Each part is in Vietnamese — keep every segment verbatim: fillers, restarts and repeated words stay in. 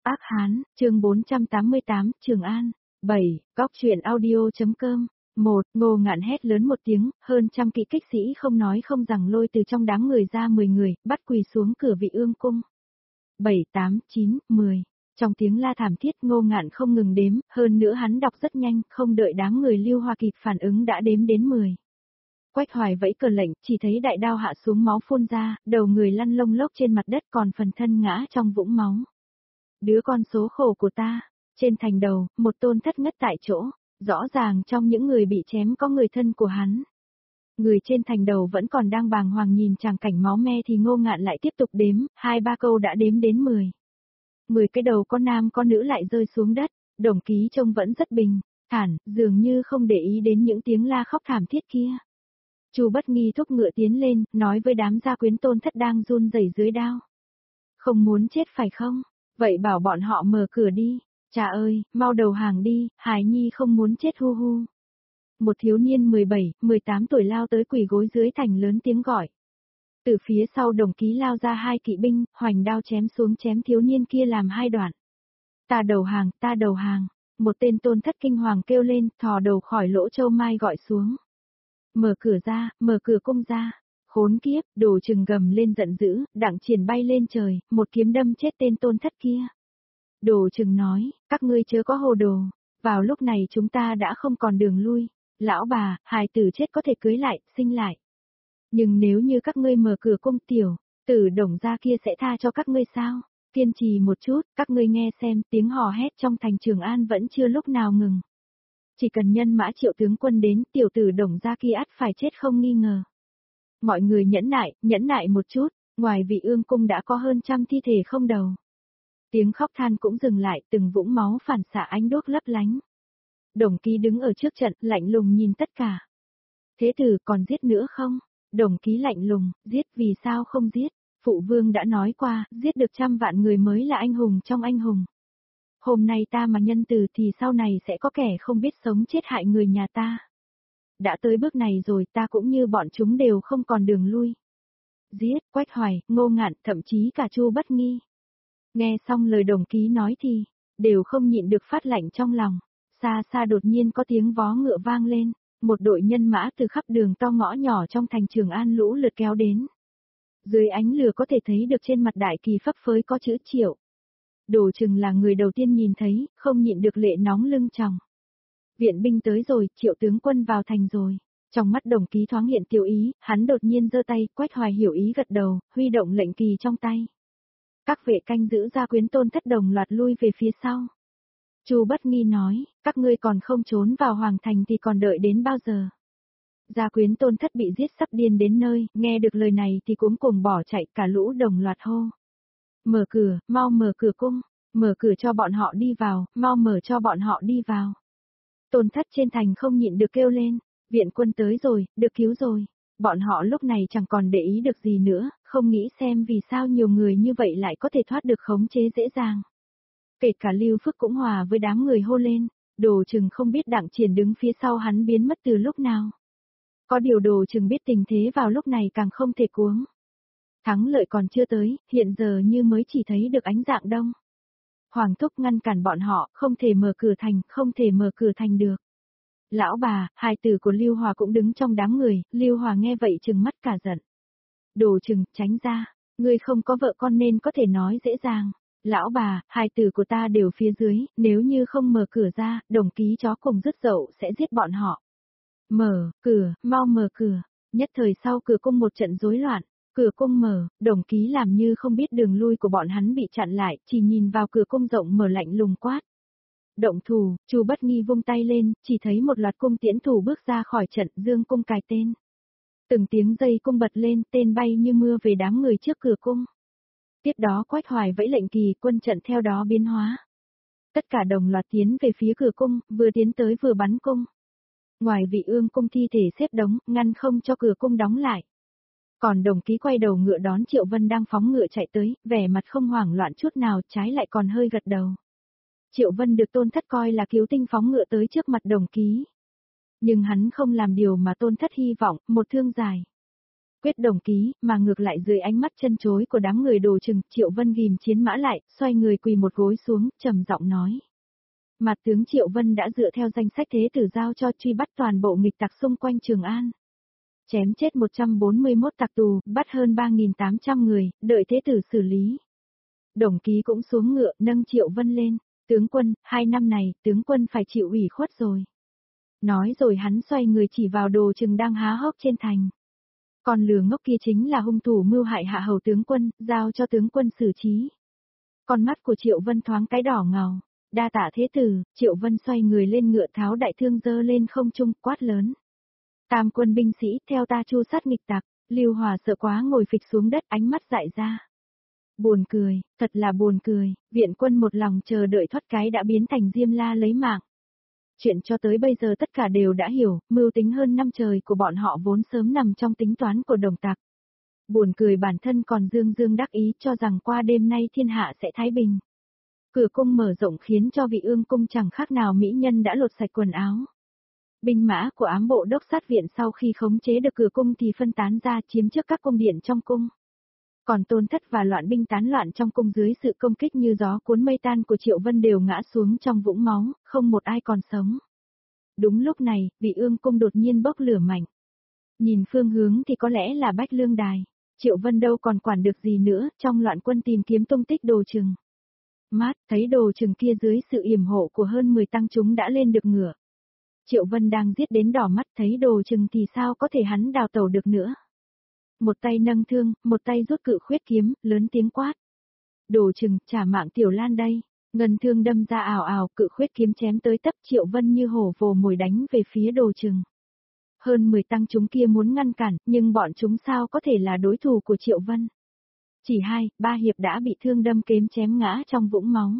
Ác Hán, chương bốn trăm tám mươi tám, Trường An. bảy. Góc truyện audio.com. một. Ngô Ngạn hét lớn một tiếng, hơn trăm kỵ kích sĩ không nói không rằng lôi từ trong đám người ra mười người, bắt quỳ xuống cửa Vị Ương cung. bảy, tám, chín, mười. Trong tiếng la thảm thiết Ngô Ngạn không ngừng đếm, hơn nữa hắn đọc rất nhanh, không đợi đám người Lưu Hoa kịp phản ứng đã đếm đến mười. Quách Hoài vẫy cờ lệnh, chỉ thấy đại đao hạ xuống máu phun ra, đầu người lăn lông lốc trên mặt đất còn phần thân ngã trong vũng máu. Đứa con số khổ của ta, trên thành đầu, một tôn thất ngất tại chỗ, rõ ràng trong những người bị chém có người thân của hắn. Người trên thành đầu vẫn còn đang bàng hoàng nhìn tràng cảnh máu me thì Ngô Ngạn lại tiếp tục đếm, hai ba câu đã đếm đến mười. Mười cái đầu có nam có nữ lại rơi xuống đất, Đồng Ký trông vẫn rất bình thản, dường như không để ý đến những tiếng la khóc thảm thiết kia. Chu Bất Nghi thúc ngựa tiến lên, nói với đám gia quyến tôn thất đang run rẩy dưới đao. Không muốn chết phải không? Vậy bảo bọn họ mở cửa đi. Cha ơi, mau đầu hàng đi, Hải Nhi không muốn chết hu hu. Một thiếu niên mười bảy, mười tám tuổi lao tới quỳ gối dưới thành lớn tiếng gọi. Từ phía sau Đồng Ký lao ra hai kỵ binh, hoành đao chém xuống chém thiếu niên kia làm hai đoạn. Ta đầu hàng, ta đầu hàng. Một tên tôn thất kinh hoàng kêu lên, thò đầu khỏi lỗ châu mai gọi xuống. Mở cửa ra, mở cửa cung ra. Khốn kiếp, Đồ Trừng gầm lên giận dữ, Đặng Triển bay lên trời, một kiếm đâm chết tên tôn thất kia. Đồ Trừng nói, các ngươi chớ có hồ đồ, vào lúc này chúng ta đã không còn đường lui. Lão bà, hài tử chết có thể cưới lại, sinh lại. Nhưng nếu như các ngươi mở cửa cung tiểu, tử Đồng gia kia sẽ tha cho các ngươi sao? Kiên trì một chút, các ngươi nghe xem, tiếng hò hét trong thành Trường An vẫn chưa lúc nào ngừng. Chỉ cần nhân mã Triệu tướng quân đến, tiểu tử Đồng gia kia ắt phải chết không nghi ngờ. Mọi người nhẫn nại, nhẫn nại một chút, ngoài Vị Ương cung đã có hơn trăm thi thể không đầu. Tiếng khóc than cũng dừng lại, từng vũng máu phản xạ ánh đuốc lấp lánh. Đồng Ký đứng ở trước trận, lạnh lùng nhìn tất cả. Thế tử còn giết nữa không? Đồng Ký lạnh lùng, giết vì sao không giết? Phụ vương đã nói qua, giết được trăm vạn người mới là anh hùng trong anh hùng. Hôm nay ta mà nhân từ thì sau này sẽ có kẻ không biết sống chết hại người nhà ta. Đã tới bước này rồi ta cũng như bọn chúng đều không còn đường lui. Giết, Quách Hoài, Ngô Ngạn, thậm chí cả Chu Bất Nghi. Nghe xong lời Đồng Ký nói thì, đều không nhịn được phát lạnh trong lòng. Xa xa đột nhiên có tiếng vó ngựa vang lên, một đội nhân mã từ khắp đường to ngõ nhỏ trong thành Trường An lũ lượt kéo đến. Dưới ánh lửa có thể thấy được trên mặt đại kỳ phấp phới có chữ Triệu. Đồ Trừng là người đầu tiên nhìn thấy, không nhịn được lệ nóng lưng tròng. Viện binh tới rồi, Triệu tướng quân vào thành rồi. Trong mắt Đồng Ký thoáng hiện tiêu ý, hắn đột nhiên giơ tay, Quách Hoài hiểu ý gật đầu, huy động lệnh kỳ trong tay. Các vệ canh giữ gia quyến tôn thất đồng loạt lui về phía sau. Chu Bất Nghi nói, các ngươi còn không trốn vào hoàng thành thì còn đợi đến bao giờ? Gia quyến tôn thất bị giết sắp điên đến nơi, nghe được lời này thì cuống cuồng bỏ chạy, cả lũ đồng loạt hô. Mở cửa, mau mở cửa cung, mở cửa cho bọn họ đi vào, mau mở cho bọn họ đi vào. Tôn thất trên thành không nhịn được kêu lên, viện quân tới rồi, được cứu rồi. Bọn họ lúc này chẳng còn để ý được gì nữa, không nghĩ xem vì sao nhiều người như vậy lại có thể thoát được khống chế dễ dàng. Kể cả Lưu Phước cũng hòa với đám người hô lên, Đồ Trừng không biết Đặng Triển đứng phía sau hắn biến mất từ lúc nào. Có điều Đồ Trừng biết tình thế vào lúc này càng không thể cuống. Thắng lợi còn chưa tới, hiện giờ như mới chỉ thấy được ánh dạng đông. Hoàng thúc ngăn cản bọn họ, không thể mở cửa thành, không thể mở cửa thành được. Lão bà, hài tử của Lưu Hòa cũng đứng trong đám người, Lưu Hòa nghe vậy trừng mắt cả giận. Đồ Trừng, tránh ra, ngươi không có vợ con nên có thể nói dễ dàng. Lão bà, hài tử của ta đều phía dưới, nếu như không mở cửa ra, Đồng Ký chó cùng rứt dậu sẽ giết bọn họ. Mở, cửa, mau mở cửa. Nhất thời sau cửa cung một trận rối loạn, cửa cung mở, Đồng Ký làm như không biết đường lui của bọn hắn bị chặn lại, chỉ nhìn vào cửa cung rộng mở lạnh lùng quát. Động thủ, Chu Bất Nghi vung tay lên, chỉ thấy một loạt cung tiễn thủ bước ra khỏi trận, dương cung cài tên. Từng tiếng dây cung bật lên, tên bay như mưa về đám người trước cửa cung. Tiếp đó Quách Hoài vẫy lệnh kỳ, quân trận theo đó biến hóa. Tất cả đồng loạt tiến về phía cửa cung, vừa tiến tới vừa bắn cung. Ngoài Vị Ương cung thi thể xếp đống, ngăn không cho cửa cung đóng lại. Còn Đồng Ký quay đầu ngựa đón Triệu Vân đang phóng ngựa chạy tới, vẻ mặt không hoảng loạn chút nào, trái lại còn hơi gật đầu. Triệu Vân được Tôn Thất coi là cứu tinh phóng ngựa tới trước mặt Đồng Ký. Nhưng hắn không làm điều mà Tôn Thất hy vọng, một thương dài. quyết đồng ký, mà ngược lại dưới ánh mắt chân chối của đám người Đồ Chừng, Triệu Vân ghim chiến mã lại, xoay người quỳ một gối xuống, trầm giọng nói. Mặt tướng Triệu Vân đã dựa theo danh sách thế tử giao cho truy bắt toàn bộ nghịch tặc xung quanh Trường An. Chém chết một trăm bốn mươi mốt tặc tù, bắt hơn ba nghìn tám trăm người, đợi thế tử xử lý. Đồng ký cũng xuống ngựa, nâng Triệu Vân lên. Tướng quân, hai năm này, tướng quân phải chịu ủy khuất rồi. Nói rồi hắn xoay người chỉ vào Đồ Chừng đang há hốc trên thành. Còn lừa ngốc kia chính là hung thủ mưu hại hạ hầu tướng quân, giao cho tướng quân xử trí. Con mắt của Triệu Vân thoáng cái đỏ ngầu. Đa tạ thế tử, Triệu Vân xoay người lên ngựa tháo đại thương giơ lên không trung, quát lớn. Tam quân binh sĩ, theo ta chu sát nghịch tặc. Lưu Hòa sợ quá ngồi phịch xuống đất, ánh mắt dại ra. Buồn cười, thật là buồn cười, viện quân một lòng chờ đợi thoát cái đã biến thành Diêm La lấy mạng. Chuyện cho tới bây giờ tất cả đều đã hiểu, mưu tính hơn năm trời của bọn họ vốn sớm nằm trong tính toán của đồng tặc. Buồn cười bản thân còn dương dương đắc ý cho rằng qua đêm nay thiên hạ sẽ thái bình. Cửa cung mở rộng khiến cho vị ương cung chẳng khác nào mỹ nhân đã lột sạch quần áo. Binh mã của ám bộ đốc sát viện sau khi khống chế được cửa cung thì phân tán ra chiếm trước các cung điện trong cung. Còn Tôn Thất và loạn binh tán loạn trong cung dưới sự công kích như gió cuốn mây tan của Triệu Vân đều ngã xuống trong vũng máu, không một ai còn sống. Đúng lúc này, vị ương cung đột nhiên bốc lửa mạnh. Nhìn phương hướng thì có lẽ là Bách Lương Đài. Triệu Vân đâu còn quản được gì nữa, trong loạn quân tìm kiếm tung tích Đồ Chừng. Mát, thấy Đồ Chừng kia dưới sự yểm hộ của hơn mười tăng chúng đã lên được ngựa. Triệu Vân đang giết đến đỏ mắt, thấy Đồ Chừng thì sao có thể hắn đào tẩu được nữa. Một tay nâng thương, một tay rút cự khuyết kiếm, lớn tiếng quát. Đồ Chừng, trả mạng Tiểu Lan đây. Ngân thương đâm ra ảo ảo, cự khuyết kiếm chém tới tấp, Triệu Vân như hổ vồ mồi đánh về phía Đồ Chừng. Hơn mười tăng chúng kia muốn ngăn cản, nhưng bọn chúng sao có thể là đối thủ của Triệu Vân. Chỉ hai, ba hiệp đã bị thương đâm kiếm chém ngã trong vũng máu.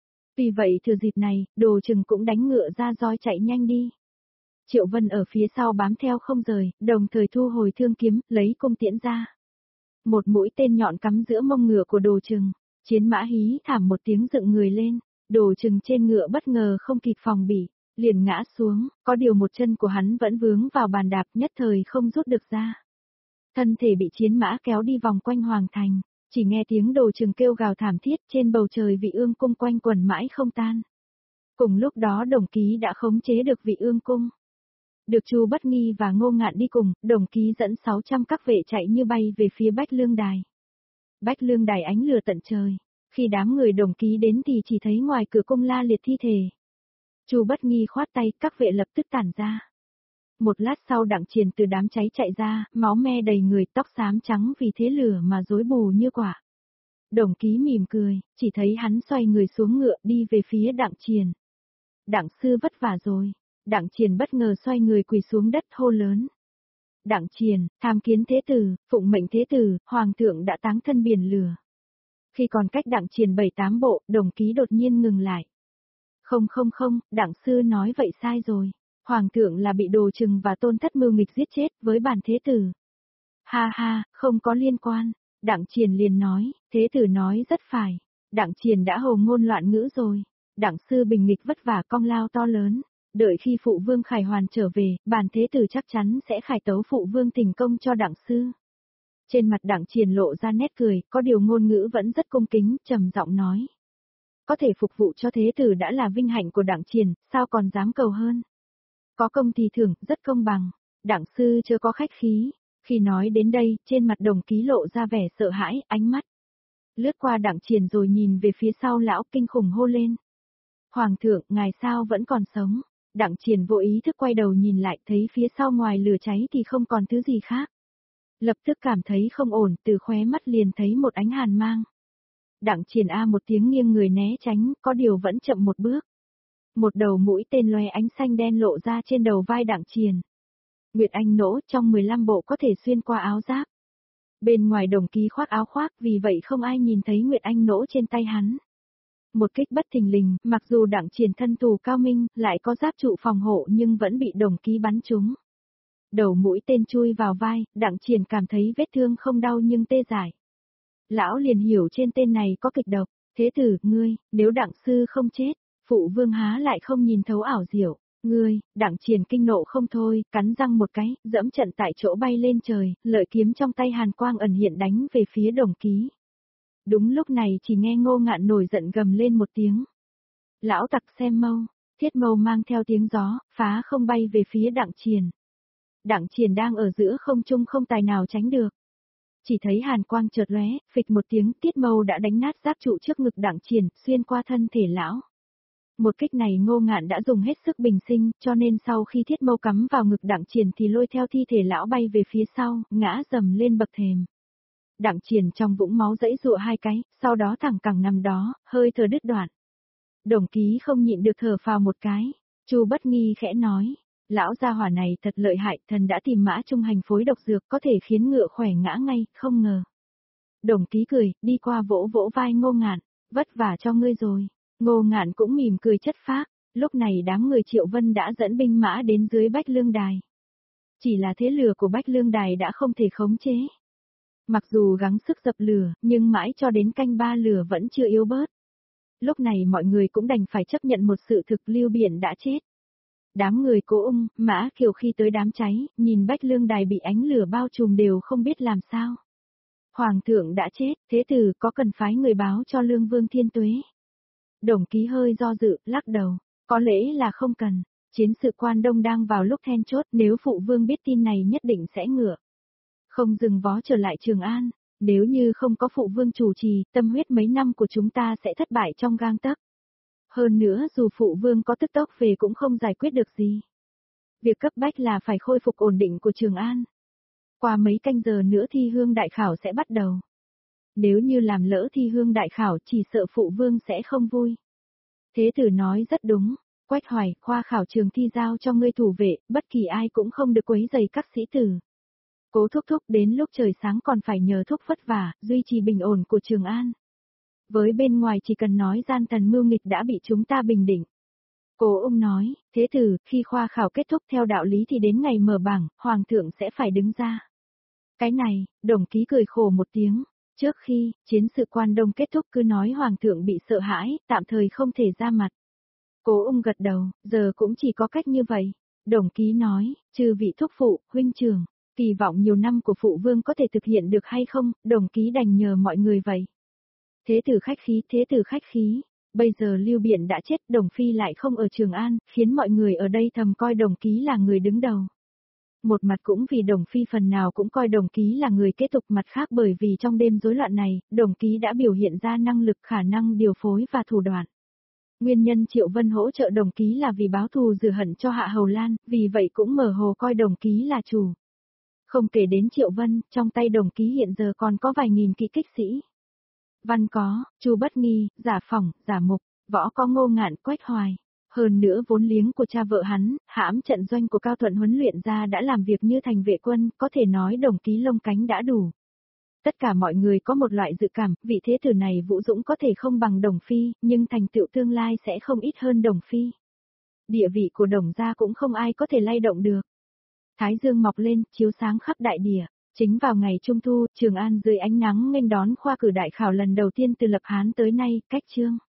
Vì vậy thừa dịp này, Đồ Chừng cũng đánh ngựa ra roi chạy nhanh đi. Triệu Vân ở phía sau bám theo không rời, đồng thời thu hồi thương kiếm, lấy cung tiễn ra. Một mũi tên nhọn cắm giữa mông ngựa của Đồ Chừng, chiến mã hí thảm một tiếng dựng người lên, Đồ Chừng trên ngựa bất ngờ không kịp phòng bị, liền ngã xuống, có điều một chân của hắn vẫn vướng vào bàn đạp nhất thời không rút được ra. Thân thể bị chiến mã kéo đi vòng quanh hoàng thành, chỉ nghe tiếng Đồ Chừng kêu gào thảm thiết trên bầu trời vị ương cung quanh quẩn mãi không tan. Cùng lúc đó Đồng Ký đã khống chế được vị ương cung. Được Chu Bất Nghi và Ngô Ngạn đi cùng, Đồng Ký dẫn sáu trăm các vệ chạy như bay về phía Bách Lương Đài. Bách Lương Đài ánh lửa tận trời, khi đám người Đồng Ký đến thì chỉ thấy ngoài cửa cung la liệt thi thể. Chu Bất Nghi khoát tay, các vệ lập tức tản ra. Một lát sau Đặng Triền từ đám cháy chạy ra, máu me đầy người, tóc xám trắng vì thế lửa mà rối bù như quả. Đồng Ký mỉm cười, chỉ thấy hắn xoay người xuống ngựa đi về phía Đặng Triền. Đặng sư vất vả rồi. Đặng Triền bất ngờ xoay người quỳ xuống đất hô lớn. Đặng Triền, tham kiến thế tử, phụng mệnh thế tử, hoàng thượng đã táng thân biển lửa. Khi còn cách Đặng Triền bảy tám bộ, Đồng Ký đột nhiên ngừng lại. Không không không, Đặng sư nói vậy sai rồi. Hoàng thượng là bị Đồ Chừng và Tôn Thất mưu nghịch giết chết với bản thế tử. Ha ha, không có liên quan. Đặng Triền liền nói, thế tử nói rất phải. Đặng Triền đã hồ ngôn loạn ngữ rồi. Đặng sư bình nghịch vất vả công lao to lớn. Đợi khi phụ vương Khải Hoàn trở về, bản thế tử chắc chắn sẽ khải tấu phụ vương tình công cho Đặng sư. Trên mặt Đặng Triền lộ ra nét cười, có điều ngôn ngữ vẫn rất cung kính, trầm giọng nói. Có thể phục vụ cho thế tử đã là vinh hạnh của Đặng Triền, sao còn dám cầu hơn. Có công thì thưởng, rất công bằng. Đặng sư chưa có khách khí. Khi nói đến đây, trên mặt Đồng Ký lộ ra vẻ sợ hãi, ánh mắt lướt qua Đặng Triền rồi nhìn về phía sau lão, kinh khủng hô lên. Hoàng thượng, ngài sao vẫn còn sống? Đặng Triền vô ý thức quay đầu nhìn lại, thấy phía sau ngoài lửa cháy thì không còn thứ gì khác. Lập tức cảm thấy không ổn, từ khóe mắt liền thấy một ánh hàn mang. Đặng Triền a một tiếng nghiêng người né tránh, có điều vẫn chậm một bước. Một đầu mũi tên loe ánh xanh đen lộ ra trên đầu vai Đặng Triền. Nguyệt Anh nỗ trong mười lăm bộ có thể xuyên qua áo giáp. Bên ngoài Đồng Ký khoác áo khoác, vì vậy không ai nhìn thấy Nguyệt Anh nỗ trên tay hắn. Một kích bất thình lình, mặc dù Đặng Triền thân thủ cao minh, lại có giáp trụ phòng hộ nhưng vẫn bị Đồng Ký bắn trúng. Đầu mũi tên chui vào vai, Đặng Triền cảm thấy vết thương không đau nhưng tê dại. Lão liền hiểu trên tên này có kịch độc, thế tử, ngươi, nếu Đặng sư không chết, phụ vương há lại không nhìn thấu ảo diệu. Ngươi, Đặng Triển kinh nộ không thôi, cắn răng một cái, dẫm trận tại chỗ bay lên trời, lợi kiếm trong tay hàn quang ẩn hiện đánh về phía Đồng Ký. Đúng lúc này chỉ nghe Ngô Ngạn nổi giận gầm lên một tiếng. Lão tặc xem mâu, thiết mâu mang theo tiếng gió, phá không bay về phía Đặng Triển. Đặng Triển đang ở giữa không trung không tài nào tránh được. Chỉ thấy hàn quang chợt lóe, phịch một tiếng, thiết mâu đã đánh nát giáp trụ trước ngực Đặng Triển, xuyên qua thân thể lão. Một kích này Ngô Ngạn đã dùng hết sức bình sinh, cho nên sau khi thiết mâu cắm vào ngực Đặng Triển thì lôi theo thi thể lão bay về phía sau, ngã dầm lên bậc thềm. Đặng Triển trong vũng máu dãy dụa hai cái, sau đó thẳng cẳng nằm đó, hơi thở đứt đoạn. Đồng Ký không nhịn được thở phào một cái, Chu Bất Nghi khẽ nói, lão gia hỏa này thật lợi hại, thần đã tìm mã trung hành phối độc dược có thể khiến ngựa khỏe ngã ngay, không ngờ. Đồng Ký cười, đi qua vỗ vỗ vai Ngô Ngạn, vất vả cho ngươi rồi. Ngô Ngạn cũng mỉm cười chất phác, lúc này đám người Triệu Vân đã dẫn binh mã đến dưới Bách Lương Đài. Chỉ là thế lửa của Bách Lương Đài đã không thể khống chế. Mặc dù gắng sức dập lửa, nhưng mãi cho đến canh ba lửa vẫn chưa yếu bớt. Lúc này mọi người cũng đành phải chấp nhận một sự thực Lưu Biển đã chết. Đám người Cố Ung, Mã Kiều khi tới đám cháy, nhìn Bách Lương Đài bị ánh lửa bao trùm đều không biết làm sao. Hoàng thượng đã chết, thế tử có cần phái người báo cho Lương Vương Thiên Tuế? Đồng Ký hơi do dự, lắc đầu, có lẽ là không cần, chiến sự quan đông đang vào lúc then chốt, nếu phụ vương biết tin này nhất định sẽ ngựa. Không dừng vó trở lại Trường An, nếu như không có phụ vương chủ trì, tâm huyết mấy năm của chúng ta sẽ thất bại trong gang tấc. Hơn nữa dù phụ vương có tức tốc về cũng không giải quyết được gì. Việc cấp bách là phải khôi phục ổn định của Trường An. Qua mấy canh giờ nữa thi hương đại khảo sẽ bắt đầu. Nếu như làm lỡ thi hương đại khảo chỉ sợ phụ vương sẽ không vui. Thế tử nói rất đúng, Quách Hoài, khoa khảo trường thi giao cho ngươi thủ vệ, bất kỳ ai cũng không được quấy rầy các sĩ tử. Cố thúc thúc đến lúc trời sáng còn phải nhờ thúc vất vả, duy trì bình ổn của Trường An. Với bên ngoài chỉ cần nói gian thần mưu nghịch đã bị chúng ta bình định. Cố Ung nói, thế tử, khi khoa khảo kết thúc theo đạo lý thì đến ngày mở bảng, Hoàng thượng sẽ phải đứng ra. Cái này, Đồng Ký cười khổ một tiếng. Trước khi, chiến sự quan đông kết thúc cứ nói Hoàng thượng bị sợ hãi, tạm thời không thể ra mặt. Cố Ung gật đầu, giờ cũng chỉ có cách như vậy. Đồng Ký nói, trừ vị thúc phụ, huynh trưởng, kỳ vọng nhiều năm của phụ vương có thể thực hiện được hay không, Đồng Ký đành nhờ mọi người vậy. Thế tử khách khí, thế tử khách khí. Bây giờ Lưu Biện đã chết, Đồng Phi lại không ở Trường An, khiến mọi người ở đây thầm coi Đồng Ký là người đứng đầu. Một mặt cũng vì Đồng Phi phần nào cũng coi Đồng Ký là người kế tục, mặt khác bởi vì trong đêm rối loạn này, Đồng Ký đã biểu hiện ra năng lực, khả năng điều phối và thủ đoạn. Nguyên nhân Triệu Vân hỗ trợ Đồng Ký là vì báo thù rửa hận cho Hạ Hầu Lan, vì vậy cũng mở hồ coi Đồng Ký là chủ. Không kể đến Triệu Vân, trong tay Đồng Ký hiện giờ còn có vài nghìn kỵ kích sĩ. Văn có, Chu Bất Nghi, Giả Phỏng, Giả Mục, Võ có Ngô Ngạn, Quách Hoài. Hơn nữa vốn liếng của cha vợ hắn, hãm trận doanh của Cao Thuận huấn luyện ra đã làm việc như thành vệ quân, có thể nói Đồng Ký lông cánh đã đủ. Tất cả mọi người có một loại dự cảm, vị thế tử này vũ dũng có thể không bằng Đồng Phi, nhưng thành tựu tương lai sẽ không ít hơn Đồng Phi. Địa vị của Đồng gia cũng không ai có thể lay động được. Thái dương mọc lên, chiếu sáng khắp đại địa. Chính vào ngày Trung Thu, Trường An dưới ánh nắng nghênh đón khoa cử đại khảo lần đầu tiên từ lập Hán tới nay, cách chương.